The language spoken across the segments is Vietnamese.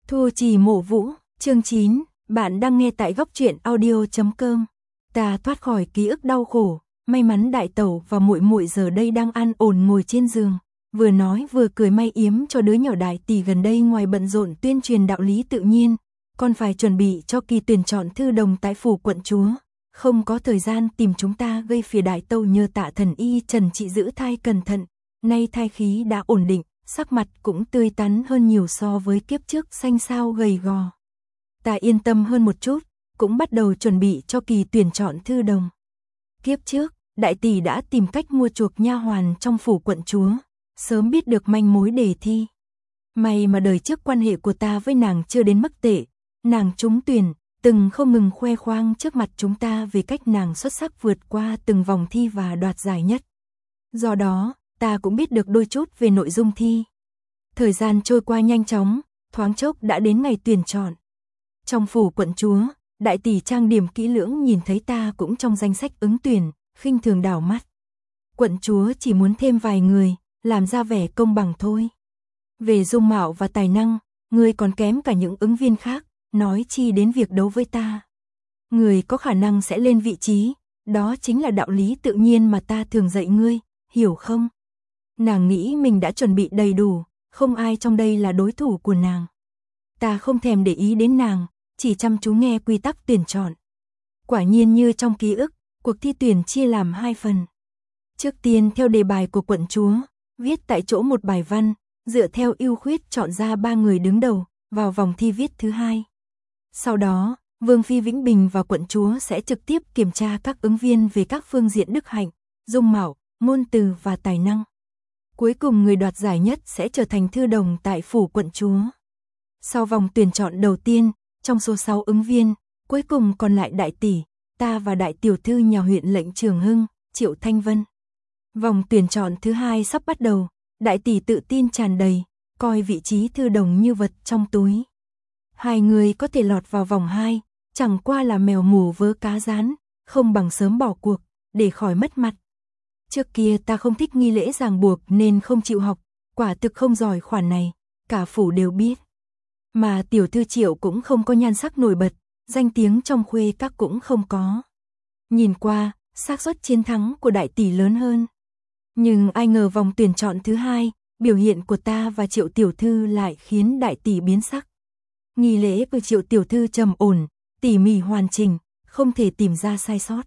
Thu Trì Mộ Vũ, chương 9, bạn đang nghe tại góc truyện audio.com. Ta thoát khỏi ký ức đau khổ, may mắn đại tẩu và muội muội giờ đây đang an ổn ngồi trên giường, vừa nói vừa cười may yếm cho đứa nhỏ đại tỷ gần đây ngoài bận rộn tuyên truyền đạo lý tự nhiên, còn phải chuẩn bị cho kỳ tuyển chọn thư đồng tại phủ quận chúa, không có thời gian tìm chúng ta gây phiền. Đại tẩu nhờ Tạ thần y Trần trị giữ thai cẩn thận, nay thai khí đã ổn định, sắc mặt cũng tươi tắn hơn nhiều so với kiếp trước xanh xao gầy gò. Ta yên tâm hơn một chút, cũng bắt đầu chuẩn bị cho kỳ tuyển chọn thư đồng. Kiếp trước, đại tỷ đã tìm cách mua chuộc nha hoàn trong phủ quận chúa, sớm biết được manh mối đề thi. May mà đời trước quan hệ của ta với nàng chưa đến mức tệ, nàng trúng tuyển, từng không ngừng khoe khoang trước mặt chúng ta về cách nàng xuất sắc vượt qua từng vòng thi và đoạt giải nhất. Do đó, ta cũng biết được đôi chút về nội dung thi. Thời gian trôi qua nhanh chóng, thoáng chốc đã đến ngày tuyển chọn. Trong phủ quận chúa, đại tỷ trang điểm kỹ lưỡng nhìn thấy ta cũng trong danh sách ứng tuyển, khinh thường đảo mắt. Quận chúa chỉ muốn thêm vài người, làm ra vẻ công bằng thôi. Về dung mạo và tài năng, người còn kém cả những ứng viên khác, nói chi đến việc đấu với ta. Người có khả năng sẽ lên vị trí, đó chính là đạo lý tự nhiên mà ta thường dạy ngươi, hiểu không? Nàng nghĩ mình đã chuẩn bị đầy đủ, không ai trong đây là đối thủ của nàng. Ta không thèm để ý đến nàng, chỉ chăm chú nghe quy tắc tuyển chọn. Quả nhiên như trong ký ức, cuộc thi tuyển chia làm 2 phần. Trước tiên theo đề bài của quận chúa, viết tại chỗ một bài văn, dựa theo ưu khuyết chọn ra 3 người đứng đầu, vào vòng thi viết thứ 2. Sau đó, Vương Phi Vĩnh Bình và quận chúa sẽ trực tiếp kiểm tra các ứng viên về các phương diện đức hạnh, dung mạo, ngôn từ và tài năng. Cuối cùng người đoạt giải nhất sẽ trở thành thư đồng tại phủ quận chúa. Sau vòng tuyển chọn đầu tiên, trong số 6 ứng viên, cuối cùng còn lại đại tỷ, ta và đại tiểu thư nhà huyện lệnh Trường Hưng, Triệu Thanh Vân. Vòng tuyển chọn thứ 2 sắp bắt đầu, đại tỷ tự tin tràn đầy, coi vị trí thư đồng như vật trong túi. 2 người có thể lọt vào vòng 2, chẳng qua là mèo mù vớ cá rán, không bằng sớm bỏ cuộc, để khỏi mất mặt. Trước kia ta không thích nghi lễ ràng buộc nên không chịu học, quả thực không giỏi khoản này, cả phủ đều biết. Mà tiểu thư Triệu cũng không có nhan sắc nổi bật, danh tiếng trong khuê các cũng không có. Nhìn qua, xác suất chiến thắng của đại tỷ lớn hơn. Nhưng ai ngờ vòng tuyển chọn thứ 2, biểu hiện của ta và Triệu tiểu thư lại khiến đại tỷ biến sắc. Nghi lễ của Triệu tiểu thư trầm ổn, tỉ mỉ hoàn chỉnh, không thể tìm ra sai sót.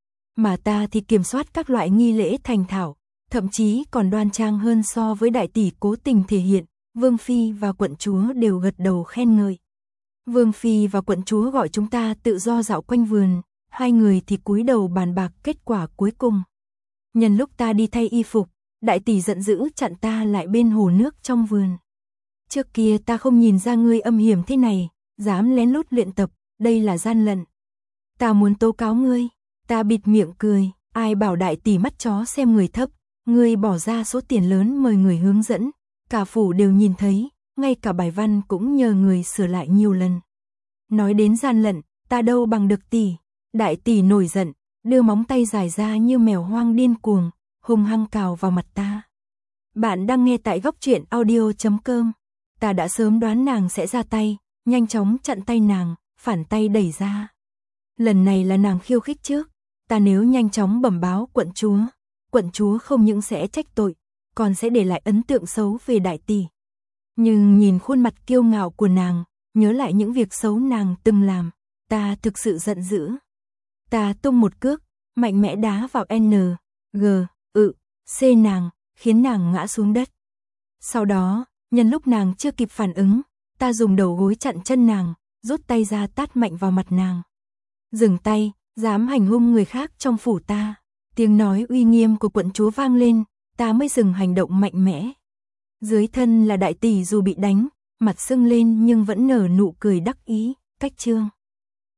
Mà ta thì kiểm soát các loại nghi lễ thành thạo, thậm chí còn đoan trang hơn so với đại tỷ cố tình thể hiện. Vương Phi và quận chúa đều gật đầu khen ngợi. Vương Phi và quận chúa gọi chúng ta tự do dạo quanh vườn, 2 người thì cúi đầu bàn bạc kết quả cuối cùng. Nhân lúc ta đi thay y phục, đại tỷ giận dữ chặn ta lại bên hồ nước trong vườn. Trước kia ta không nhìn ra ngươi âm hiểm thế này, dám lén lút luyện tập, đây là gian lận. Ta muốn tố cáo ngươi. Ta bịt miệng cười, ai bảo đại tỷ mắt chó xem người thấp, ngươi bỏ ra số tiền lớn mời người hướng dẫn, cả phủ đều nhìn thấy, ngay cả bài văn cũng nhờ người sửa lại nhiều lần. Nói đến gian lận, ta đâu bằng được tỷ. Đại tỷ nổi giận, đưa móng tay dài ra như mèo hoang điên cuồng, hung hăng cào vào mặt ta. Bạn đang nghe tại góc truyện audio.com. Ta đã sớm đoán nàng sẽ ra tay, nhanh chóng chặn tay nàng, phản tay đẩy ra. Lần này là nàng khiêu khích trước, ta nếu nhanh chóng bẩm báo quận chúa không những sẽ trách tội, còn sẽ để lại ấn tượng xấu về đại tỷ. Nhưng nhìn khuôn mặt kiêu ngạo của nàng, nhớ lại những việc xấu nàng từng làm, ta thực sự giận dữ. Ta tung một cước, mạnh mẽ đá vào C nàng, khiến nàng ngã xuống đất. Sau đó, nhân lúc nàng chưa kịp phản ứng, ta dùng đầu gối chặn chân nàng, rút tay ra tát mạnh vào mặt nàng. Dừng tay, dám hành hung người khác trong phủ ta. Tiếng nói uy nghiêm của quận chúa vang lên, ta mới dừng hành động mạnh mẽ. Dưới thân là đại tỷ dù bị đánh, mặt sưng lên nhưng vẫn nở nụ cười đắc ý, cách trương.